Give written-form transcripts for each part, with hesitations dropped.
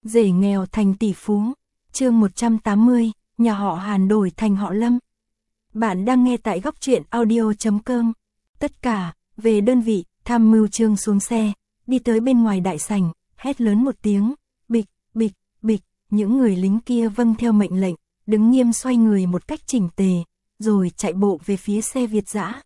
Rể nghèo thành tỷ phú. Chương 180, nhà họ Hàn đổi thành họ Lâm. Bạn đang nghe tại góc truyện audio.com. Tất cả, về đơn vị, tham mưu Trương xuống xe, đi tới bên ngoài đại sảnh, hét lớn một tiếng, bịch, bịch, bịch, những người lính kia vâng theo mệnh lệnh, đứng nghiêm xoay người một cách chỉnh tề, rồi chạy bộ về phía xe Việt dã.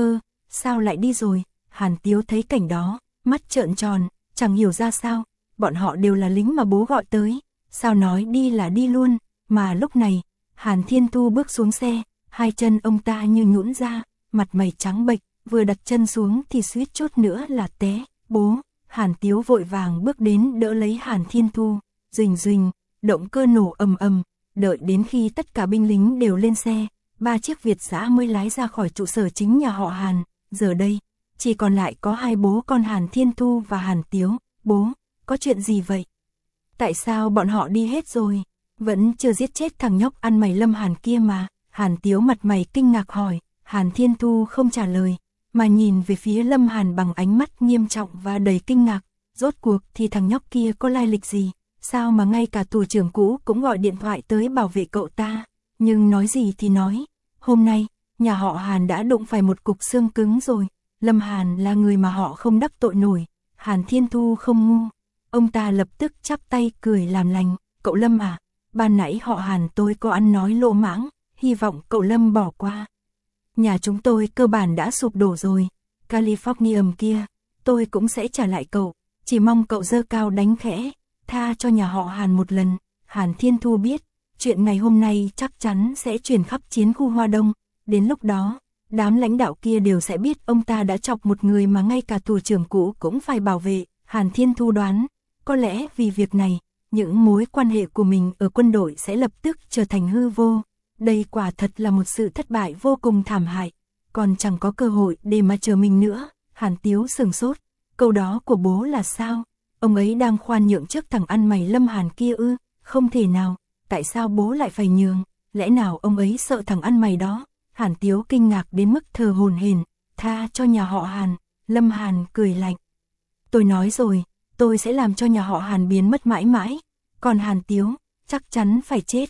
Sao lại đi rồi? Hàn Tiếu thấy cảnh đó, mắt trợn tròn, chẳng hiểu ra sao, bọn họ đều là lính mà bố gọi tới, sao nói đi là đi luôn, mà lúc này, Hàn Thiên Thu bước xuống xe, hai chân ông ta như nhũn ra, mặt mày trắng bệch, vừa đặt chân xuống thì suýt chút nữa là té. Bố, Hàn Tiếu vội vàng bước đến đỡ lấy Hàn Thiên Thu, rình rình, động cơ nổ ầm ầm, đợi đến khi tất cả binh lính đều lên xe, 3 chiếc Việt dã mới lái ra khỏi trụ sở chính nhà họ Hàn. Giờ đây, chỉ còn lại có hai bố con Hàn Thiên Thu và Hàn Tiếu. Bố, có chuyện gì vậy? Tại sao bọn họ đi hết rồi? Vẫn chưa giết chết thằng nhóc ăn mày Lâm Hàn kia mà. Hàn Tiếu mặt mày kinh ngạc hỏi. Hàn Thiên Thu không trả lời, mà nhìn về phía Lâm Hàn bằng ánh mắt nghiêm trọng và đầy kinh ngạc. Rốt cuộc thì thằng nhóc kia có lai lịch gì? Sao mà ngay cả thủ trưởng cũ cũng gọi điện thoại tới bảo vệ cậu ta? Nhưng nói gì thì nói, hôm nay, nhà họ Hàn đã đụng phải một cục xương cứng rồi. Lâm Hàn là người mà họ không đắc tội nổi. Hàn Thiên Thu không ngu. Ông ta lập tức chắp tay cười làm lành. Cậu Lâm à, ban nãy họ Hàn tôi có ăn nói lỗ mãng, hy vọng cậu Lâm bỏ qua. Nhà chúng tôi cơ bản đã sụp đổ rồi. Californium kia, tôi cũng sẽ trả lại cậu. Chỉ mong cậu giơ cao đánh khẽ, tha cho nhà họ Hàn một lần. Hàn Thiên Thu biết, chuyện ngày hôm nay chắc chắn sẽ truyền khắp chiến khu Hoa Đông. Đến lúc đó, đám lãnh đạo kia đều sẽ biết ông ta đã chọc một người mà ngay cả thủ trưởng cũ cũng phải bảo vệ. Hàn Thiên Thu đoán, có lẽ vì việc này, những mối quan hệ của mình ở quân đội sẽ lập tức trở thành hư vô. Đây quả thật là một sự thất bại vô cùng thảm hại, còn chẳng có cơ hội để mà chờ mình nữa. Hàn Tiếu sửng sốt, câu đó của bố là sao? Ông ấy đang khoan nhượng trước thằng ăn mày Lâm Hàn kia ư? Không thể nào, tại sao bố lại phải nhường? Lẽ nào ông ấy sợ thằng ăn mày đó? Hàn Tiếu kinh ngạc đến mức thờ hổn hển. Tha cho nhà họ Hàn. Lâm Hàn cười lạnh. Tôi nói rồi, tôi sẽ làm cho nhà họ Hàn biến mất mãi mãi. Còn Hàn Tiếu, chắc chắn phải chết.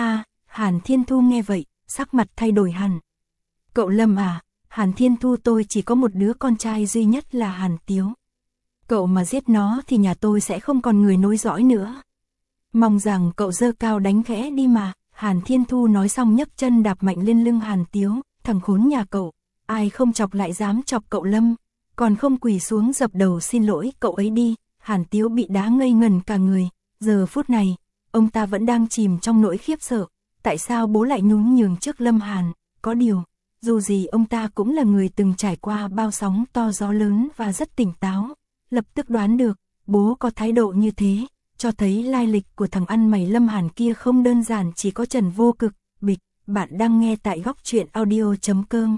Hàn Thiên Thu nghe vậy, sắc mặt thay đổi hẳn. Cậu Lâm à, Hàn Thiên Thu tôi chỉ có một đứa con trai duy nhất là Hàn Tiếu. Cậu mà giết nó thì nhà tôi sẽ không còn người nối dõi nữa. Mong rằng cậu giơ cao đánh khẽ đi mà. Hàn Thiên Thu nói xong nhấc chân đạp mạnh lên lưng Hàn Tiếu. Thằng khốn nhà cậu, ai không chọc lại dám chọc cậu Lâm, còn không quỳ xuống dập đầu xin lỗi cậu ấy đi. Hàn Tiếu bị đá ngây ngần cả người. Giờ phút này, ông ta vẫn đang chìm trong nỗi khiếp sợ. Tại sao bố lại nhún nhường trước Lâm Hàn? Có điều, dù gì ông ta cũng là người từng trải qua bao sóng to gió lớn và rất tỉnh táo. Lập tức đoán được, bố có thái độ như thế, cho thấy lai lịch của thằng ăn mày Lâm Hàn kia không đơn giản chỉ có Trần Vô Cực. Bịch, bạn đang nghe tại góc truyện audio.com.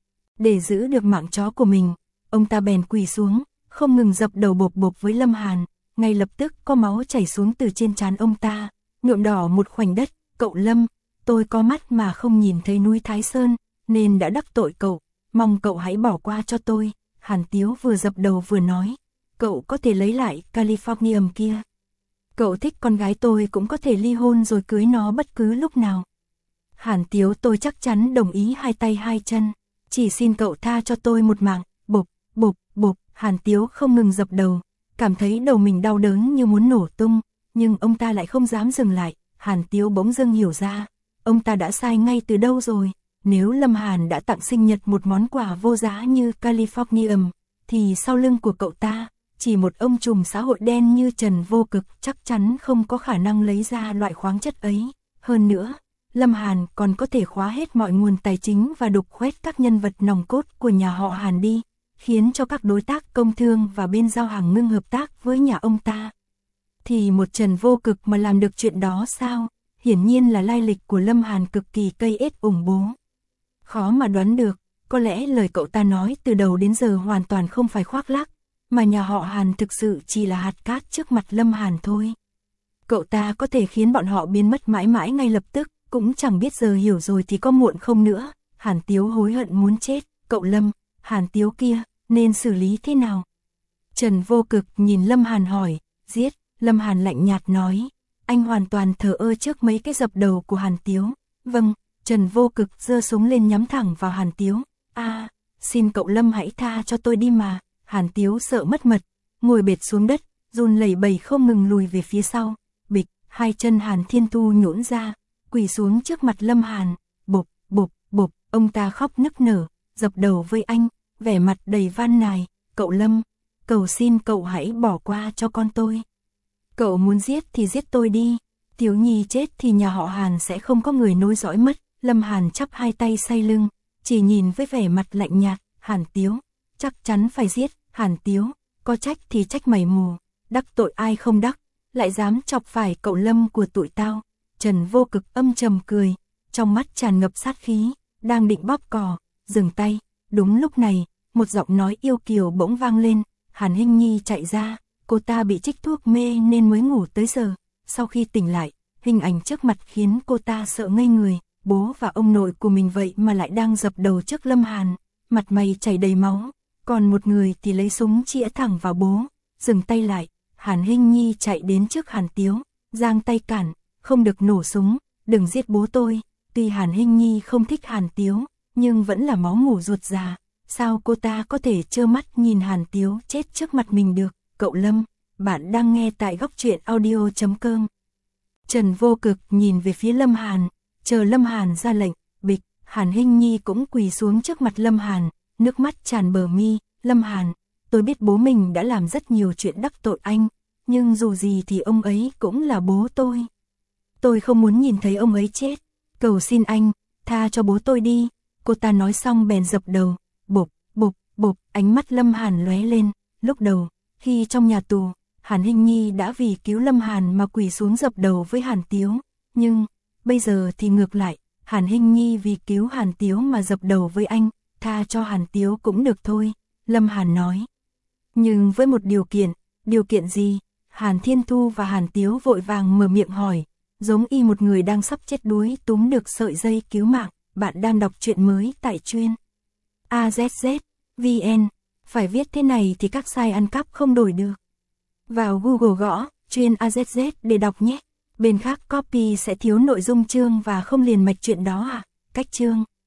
Để giữ được mạng chó của mình, ông ta bèn quỳ xuống, không ngừng dập đầu bộp bộp với Lâm Hàn. Ngay lập tức có máu chảy xuống từ trên trán ông ta, nhuộm đỏ một khoảnh đất. Cậu Lâm, tôi có mắt mà không nhìn thấy núi Thái Sơn, nên đã đắc tội cậu, mong cậu hãy bỏ qua cho tôi. Hàn Tiếu vừa dập đầu vừa nói, cậu có thể lấy lại Californium kia. Cậu thích con gái tôi cũng có thể ly hôn rồi cưới nó bất cứ lúc nào. Hàn Tiếu tôi chắc chắn đồng ý hai tay hai chân, chỉ xin cậu tha cho tôi một mạng. Bộp, bộp, bộp, Hàn Tiếu không ngừng dập đầu, cảm thấy đầu mình đau đớn như muốn nổ tung, nhưng ông ta lại không dám dừng lại. Hàn Tiếu bỗng dưng hiểu ra, ông ta đã sai ngay từ đâu rồi. Nếu Lâm Hàn đã tặng sinh nhật một món quà vô giá như Californium, thì sau lưng của cậu ta, chỉ một ông trùm xã hội đen như Trần Vô Cực chắc chắn không có khả năng lấy ra loại khoáng chất ấy. Hơn nữa, Lâm Hàn còn có thể khóa hết mọi nguồn tài chính và đục khoét các nhân vật nòng cốt của nhà họ Hàn đi, khiến cho các đối tác công thương và bên giao hàng ngưng hợp tác với nhà ông ta. Thì một Trần Vô Cực mà làm được chuyện đó sao? Hiển nhiên là lai lịch của Lâm Hàn cực kỳ cây ết ủng bố. Khó mà đoán được, có lẽ lời cậu ta nói từ đầu đến giờ hoàn toàn không phải khoác lác, mà nhà họ Hàn thực sự chỉ là hạt cát trước mặt Lâm Hàn thôi. Cậu ta có thể khiến bọn họ biến mất mãi mãi ngay lập tức, cũng chẳng biết giờ hiểu rồi thì có muộn không nữa. Hàn Tiếu hối hận muốn chết. Cậu Lâm, Hàn Tiếu kia, nên xử lý thế nào? Trần Vô Cực nhìn Lâm Hàn hỏi. Giết. Lâm Hàn lạnh nhạt nói. Anh hoàn toàn thờ ơ trước mấy cái dập đầu của Hàn Tiếu. Vâng, Trần Vô Cực giơ súng lên nhắm thẳng vào Hàn Tiếu. Xin cậu Lâm hãy tha cho tôi đi mà. Hàn Tiếu sợ mất mật, ngồi bệt xuống đất, run lẩy bẩy không ngừng lùi về phía sau. Bịch, hai chân Hàn Thiên Thu nhũn ra, quỳ xuống trước mặt Lâm Hàn. Bộp, bộp, bộp, ông ta khóc nức nở, dập đầu với anh, vẻ mặt đầy van nài. Cậu Lâm, cầu xin cậu hãy bỏ qua cho con tôi. Cậu muốn giết thì giết tôi đi. Tiếu Nhi chết thì nhà họ Hàn sẽ không có người nối dõi mất. Lâm Hàn chắp hai tay say lưng, chỉ nhìn với vẻ mặt lạnh nhạt. Hàn Tiếu, chắc chắn phải giết. Hàn Tiếu, có trách thì trách mày mù, đắc tội ai không đắc, lại dám chọc phải cậu Lâm của tụi tao. Trần Vô Cực âm trầm cười, trong mắt tràn ngập sát khí, đang định bóp cò, dừng tay. Đúng lúc này, một giọng nói yêu kiều bỗng vang lên. Hàn Hinh Nhi chạy ra, cô ta bị trích thuốc mê nên mới ngủ tới giờ. Sau khi tỉnh lại, hình ảnh trước mặt khiến cô ta sợ ngây người. Bố và ông nội của mình vậy mà lại đang dập đầu trước Lâm Hàn, mặt mày chảy đầy máu, còn một người thì lấy súng chĩa thẳng vào bố. Dừng tay lại, Hàn Hinh Nhi chạy đến trước Hàn Tiếu, giang tay cản, không được nổ súng, đừng giết bố tôi. Tuy Hàn Hinh Nhi không thích Hàn Tiếu, nhưng vẫn là máu mủ ruột già, sao cô ta có thể trơ mắt nhìn Hàn Tiếu chết trước mặt mình được. Cậu Lâm, bạn đang nghe tại góc truyện audio.com. Trần Vô Cực nhìn về phía Lâm Hàn, chờ Lâm Hàn ra lệnh. Bịch, Hàn Hinh Nhi cũng quỳ xuống trước mặt Lâm Hàn, nước mắt tràn bờ mi. Lâm Hàn, tôi biết bố mình đã làm rất nhiều chuyện đắc tội anh, nhưng dù gì thì ông ấy cũng là bố tôi. Tôi không muốn nhìn thấy ông ấy chết, cầu xin anh, tha cho bố tôi đi. Cô ta nói xong bèn dập đầu. Bộp, bộp, bộp, ánh mắt Lâm Hàn lóe lên. Lúc đầu, khi trong nhà tù, Hàn Hinh Nhi đã vì cứu Lâm Hàn mà quỳ xuống dập đầu với Hàn Tiếu, nhưng bây giờ thì ngược lại, Hàn Hinh Nhi vì cứu Hàn Tiếu mà dập đầu với anh. Tha cho Hàn Tiếu cũng được thôi, Lâm Hàn nói. Nhưng với một điều kiện gì? Hàn Thiên Thu và Hàn Tiếu vội vàng mở miệng hỏi, giống y một người đang sắp chết đuối túm được sợi dây cứu mạng. Bạn đang đọc truyện mới tại truyện AZZ.vn, phải viết thế này thì các site ăn cắp không đổi được. Vào Google gõ truyện AZZ để đọc nhé. Bên khác copy sẽ thiếu nội dung chương và không liền mạch chuyện đó à? Cách chương